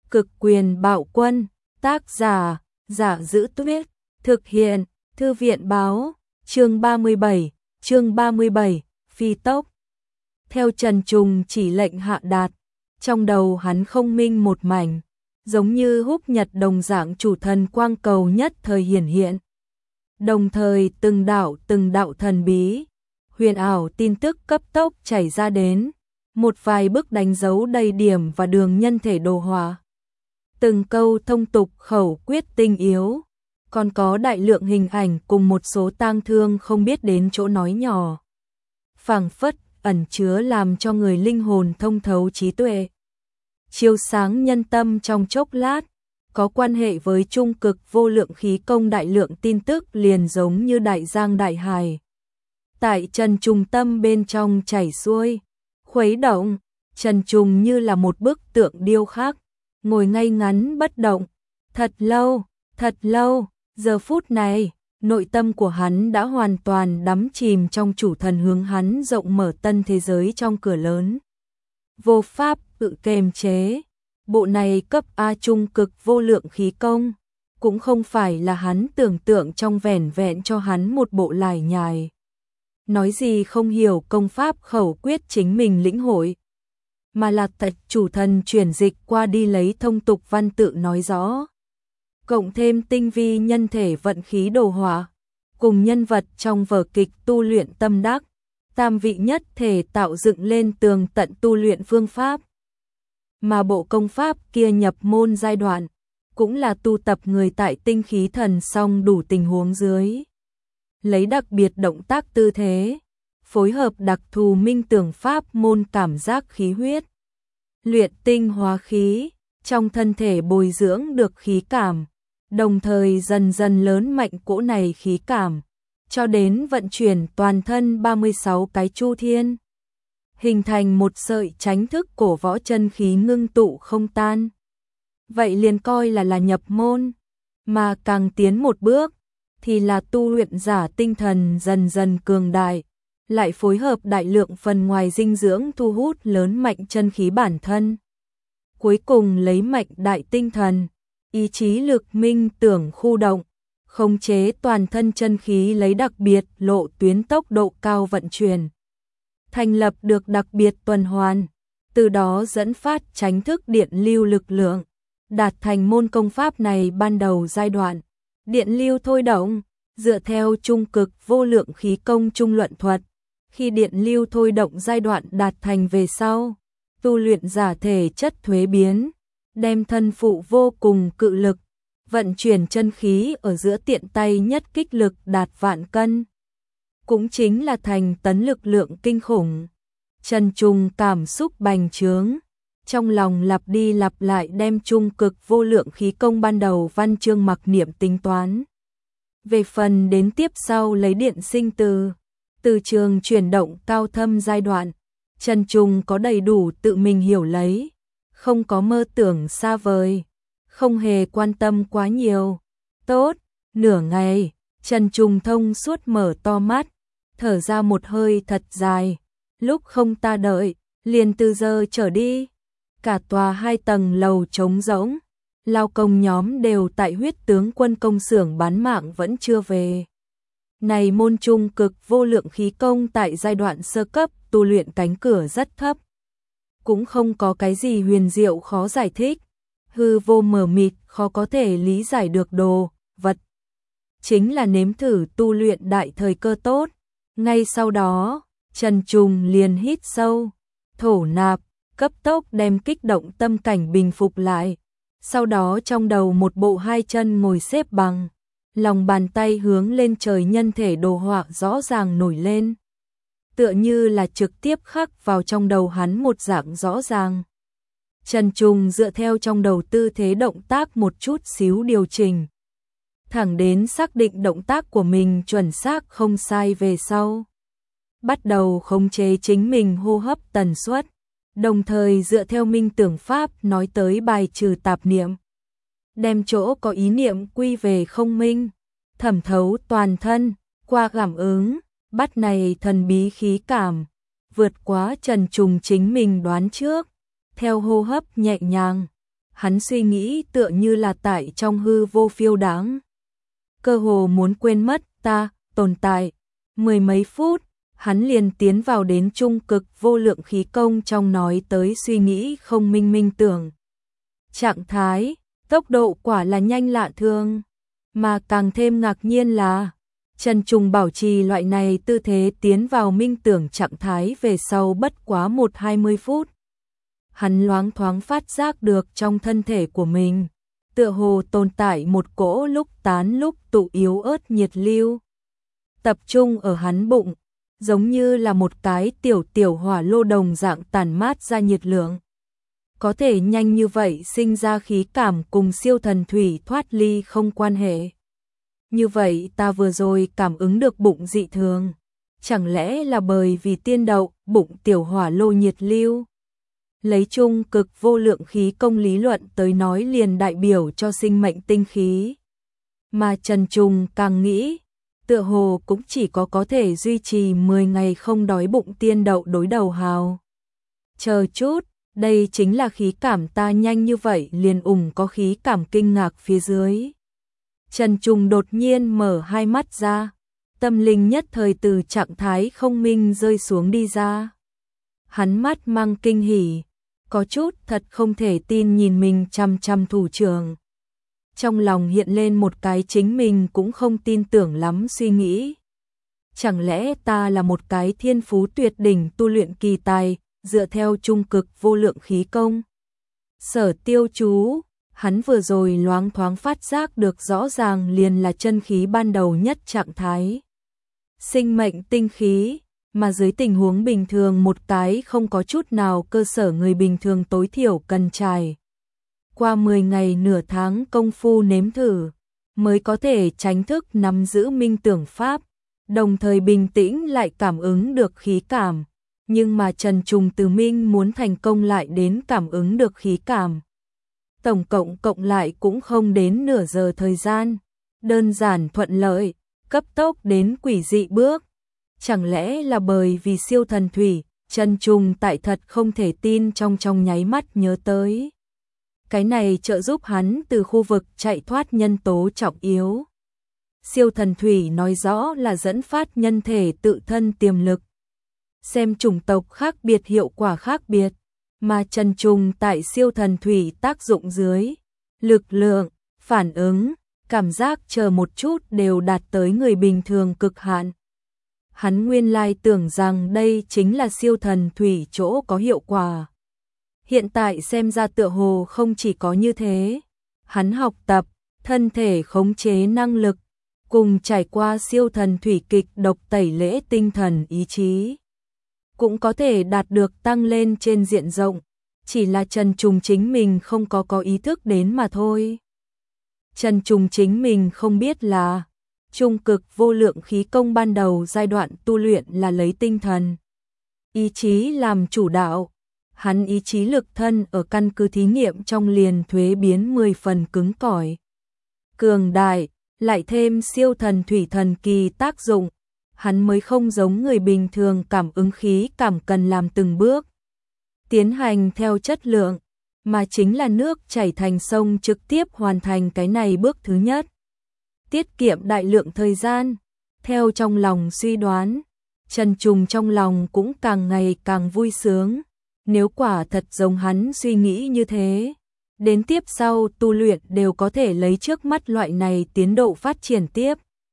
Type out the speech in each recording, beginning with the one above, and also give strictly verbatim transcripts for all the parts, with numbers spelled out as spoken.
Cực quyền bạo quân, tác giả, Giả Giữ Tuyết, thực hiện, Thư viện báo, chương ba mươi bảy, chương ba mươi bảy, phi tốc. Theo Trần Trùng chỉ lệnh hạ đạt, trong đầu hắn không minh một mảnh, giống như húc nhật đồng dạng chủ thần quang cầu nhất thời hiển hiện. Đồng thời từng đạo từng đạo thần bí, huyền ảo tin tức cấp tốc chảy ra đến, một vài bức đánh dấu đầy điểm và đường nhân thể đồ họa. Từng câu thông tục khẩu quyết tinh yếu, còn có đại lượng hình ảnh cùng một số tang thương không biết đến chỗ nói nhỏ. Phảng phất ẩn chứa làm cho người linh hồn thông thấu trí tuệ, chiếu sáng nhân tâm trong chốc lát, có quan hệ với trung cực vô lượng khí công đại lượng tin tức liền giống như đại giang đại hải. Tại Trần Trùng tâm bên trong chảy xuôi, khuấy động, Trần Trùng như là một bức tượng điêu khắc, ngồi ngay ngắn bất động, thật lâu, thật lâu, giờ phút này, nội tâm của hắn đã hoàn toàn đắm chìm trong chủ thần hướng hắn rộng mở tân thế giới trong cửa lớn. Vô pháp tự kềm chế, bộ này cấp A trung cực vô lượng khí công, cũng không phải là hắn tưởng tượng trong vẻn vẹn cho hắn một bộ lải nhải. Nói gì không hiểu công pháp khẩu quyết chính mình lĩnh hội, mà là tạch chủ thần chuyển dịch qua đi lấy thông tục văn tự nói rõ. Cộng thêm tinh vi nhân thể vận khí đồ họa, cùng nhân vật trong vở kịch tu luyện tâm đắc, tam vị nhất thể tạo dựng lên tường tận tu luyện phương pháp. Mà bộ công pháp kia nhập môn giai đoạn, cũng là tu tập người tại tinh khí thần song đủ tình huống dưới. Lấy đặc biệt động tác tư thế, phối hợp đặc thù minh tưởng pháp môn cảm giác khí huyết. Luyện tinh hóa khí, trong thân thể bồi dưỡng được khí cảm, đồng thời dần dần lớn mạnh cỗ này khí cảm, cho đến vận chuyển toàn thân ba mươi sáu cái chu thiên, hình thành một sợi chánh thức cổ võ chân khí ngưng tụ không tan. Vậy liền coi là là nhập môn, mà càng tiến một bước, thì là tu luyện giả tinh thần dần dần cường đại, lại phối hợp đại lượng phần ngoài dinh dưỡng thu hút lớn mạnh chân khí bản thân. Cuối cùng lấy mạnh đại tinh thần, ý chí lực minh tưởng khu động, khống chế toàn thân chân khí lấy đặc biệt lộ tuyến tốc độ cao vận chuyển. Thành lập được đặc biệt tuần hoàn, từ đó dẫn phát chánh thức điện lưu lực lượng, đạt thành môn công pháp này ban đầu giai đoạn. Điện lưu thôi động, dựa theo trung cực vô lượng khí công trung luận thuật, khi điện lưu thôi động giai đoạn đạt thành về sau, tu luyện giả thể chất thuế biến, đem thân phụ vô cùng cự lực, vận chuyển chân khí ở giữa tiện tay nhất kích lực đạt vạn cân. Cũng chính là thành tấn lực lượng kinh khủng. Trần Trùng cảm xúc bành trướng, trong lòng lặp đi lặp lại đem trung cực vô lượng khí công ban đầu văn chương mặc niệm tính toán. Về phần đến tiếp sau lấy điện sinh từ, từ trường chuyển động cao thâm giai đoạn, Trần Trùng có đầy đủ tự mình hiểu lấy, không có mơ tưởng xa vời, không hề quan tâm quá nhiều. Tốt, nửa ngày, Trần Trùng thông suốt mở to mắt, thở ra một hơi thật dài, lúc không ta đợi, liền từ giờ trở đi. Cả tòa hai tầng lầu trống rỗng, lao công nhóm đều tại huyết tướng quân công xưởng bán mạng vẫn chưa về. Này môn trung cực vô lượng khí công tại giai đoạn sơ cấp tu luyện cánh cửa rất thấp. Cũng không có cái gì huyền diệu khó giải thích, hư vô mờ mịt khó có thể lý giải được đồ, vật. Chính là nếm thử tu luyện đại thời cơ tốt. Ngay sau đó, Trần Trùng liền hít sâu, thổ nạp, cấp tốc đem kích động tâm cảnh bình phục lại. Sau đó trong đầu một bộ hai chân ngồi xếp bằng, lòng bàn tay hướng lên trời nhân thể đồ họa rõ ràng nổi lên. Tựa như là trực tiếp khắc vào trong đầu hắn một dạng rõ ràng. Trần Trùng dựa theo trong đầu tư thế động tác một chút xíu điều chỉnh, thẳng đến xác định động tác của mình chuẩn xác không sai về sau. Bắt đầu khống chế chính mình hô hấp tần suất, đồng thời dựa theo minh tưởng pháp nói tới bài trừ tạp niệm. Đem chỗ có ý niệm quy về không minh, thẩm thấu toàn thân, qua cảm ứng, bắt này thần bí khí cảm, vượt quá Trần Trùng chính mình đoán trước. Theo hô hấp nhẹ nhàng, hắn suy nghĩ tựa như là tại trong hư vô phiêu đáng. Cơ hồ muốn quên mất ta tồn tại. Mười mấy phút, hắn liền tiến vào đến trung cực vô lượng khí công trong nói tới suy nghĩ không minh minh tưởng. Trạng thái, tốc độ quả là nhanh lạ thường. Mà càng thêm ngạc nhiên là, Trần Trùng bảo trì loại này tư thế tiến vào minh tưởng trạng thái về sau bất quá một hai mươi phút. Hắn loáng thoáng phát giác được trong thân thể của mình, tựa hồ tồn tại một cỗ lúc tán lúc tụ yếu ớt nhiệt lưu. Tập trung ở hắn bụng, giống như là một cái tiểu tiểu hỏa lô đồng dạng tản mát ra nhiệt lượng. Có thể nhanh như vậy sinh ra khí cảm cùng siêu thần thủy thoát ly không quan hệ. Như vậy ta vừa rồi cảm ứng được bụng dị thường. Chẳng lẽ là bởi vì tiên đậu, bụng tiểu hỏa lô nhiệt lưu? Lấy chung cực vô lượng khí công lý luận tới nói liền đại biểu cho sinh mệnh tinh khí. Mà Trần Trùng càng nghĩ, tựa hồ cũng chỉ có có thể duy trì mười ngày không đói bụng tiên đậu đối đầu hào. Chờ chút, đây chính là khí cảm ta nhanh như vậy liền ủng có khí cảm kinh ngạc phía dưới. Trần Trùng đột nhiên mở hai mắt ra, tâm linh nhất thời từ trạng thái không minh rơi xuống đi ra. Hắn mắt mang kinh hỉ, có chút thật không thể tin nhìn mình chăm chăm thủ trưởng. Trong lòng hiện lên một cái chính mình cũng không tin tưởng lắm suy nghĩ. Chẳng lẽ ta là một cái thiên phú tuyệt đỉnh tu luyện kỳ tài, dựa theo trung cực vô lượng khí công? Sở Tiêu chú, hắn vừa rồi loáng thoáng phát giác được rõ ràng liền là chân khí ban đầu nhất trạng thái. Sinh mệnh tinh khí, mà dưới tình huống bình thường một cái không có chút nào cơ sở người bình thường tối thiểu cần trải qua mười ngày nửa tháng công phu nếm thử, mới có thể tránh thức nắm giữ minh tưởng pháp, đồng thời bình tĩnh lại cảm ứng được khí cảm. Nhưng mà Trần Trùng từ minh muốn thành công lại đến cảm ứng được khí cảm. Tổng cộng cộng lại cũng không đến nửa giờ thời gian, đơn giản thuận lợi, cấp tốc đến quỷ dị bước. Chẳng lẽ là bởi vì siêu thần thủy, Trần Trùng tại thật không thể tin trong trong nháy mắt nhớ tới. Cái này trợ giúp hắn từ khu vực chạy thoát nhân tố trọng yếu. Siêu thần thủy nói rõ là dẫn phát nhân thể tự thân tiềm lực. Xem chủng tộc khác biệt hiệu quả khác biệt, mà Trần Trùng tại siêu thần thủy tác dụng dưới, lực lượng, phản ứng, cảm giác chờ một chút đều đạt tới người bình thường cực hạn. Hắn nguyên lai tưởng rằng đây chính là siêu thần thủy chỗ có hiệu quả. Hiện tại xem ra tựa hồ không chỉ có như thế. Hắn học tập, thân thể khống chế năng lực, cùng trải qua siêu thần thủy kịch độc tẩy lễ tinh thần ý chí, cũng có thể đạt được tăng lên trên diện rộng. Chỉ là Trần Trùng chính mình không có có ý thức đến mà thôi. Trần Trùng chính mình không biết là trung cực vô lượng khí công ban đầu giai đoạn tu luyện là lấy tinh thần, ý chí làm chủ đạo. Hắn ý chí lực thân ở căn cứ thí nghiệm trong liền thuế biến mười phần cứng cỏi, cường đại, lại thêm siêu thần thủy thần kỳ tác dụng, hắn mới không giống người bình thường cảm ứng khí cảm cần làm từng bước tiến hành theo chất lượng, mà chính là nước chảy thành sông trực tiếp hoàn thành cái này bước thứ nhất, tiết kiệm đại lượng thời gian. Theo trong lòng suy đoán, Trần Trùng trong lòng cũng càng ngày càng vui sướng. Nếu quả thật giống hắn suy nghĩ như thế, đến tiếp sau tu luyện đều có thể lấy trước mắt loại này tiến độ phát triển tiếp.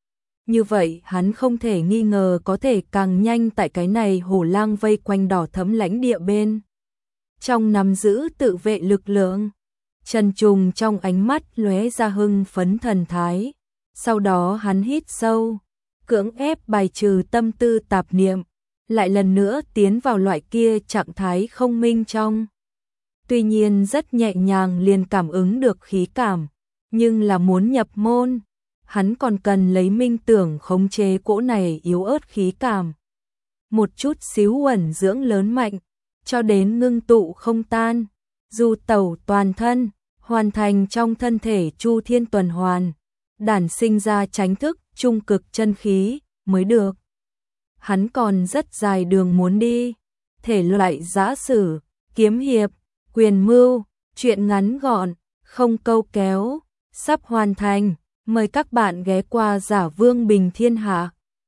Như vậy hắn không thể nghi ngờ có thể càng nhanh tại cái này hổ lang vây quanh đỏ thẫm lãnh địa bên. Trong nắm giữ tự vệ lực lượng, Trần Trùng trong ánh mắt lóe ra hưng phấn thần thái. Sau đó hắn hít sâu, cưỡng ép bài trừ tâm tư tạp niệm, lại lần nữa tiến vào loại kia trạng thái không minh trong. Tuy nhiên rất nhẹ nhàng liền cảm ứng được khí cảm, nhưng là muốn nhập môn, hắn còn cần lấy minh tưởng khống chế cỗ này yếu ớt khí cảm. Một chút xíu uẩn dưỡng lớn mạnh, cho đến ngưng tụ không tan, du tẩu toàn thân, hoàn thành trong thân thể chu thiên tuần hoàn, đản sinh ra chánh thức trung cực chân khí mới được. Hắn còn rất dài đường muốn đi, thể loại giã sử, kiếm hiệp, quyền mưu, Chuyện ngắn gọn, không câu kéo, sắp hoàn thành. Mời các bạn ghé qua Giả Vương Bình Thiên Hạ.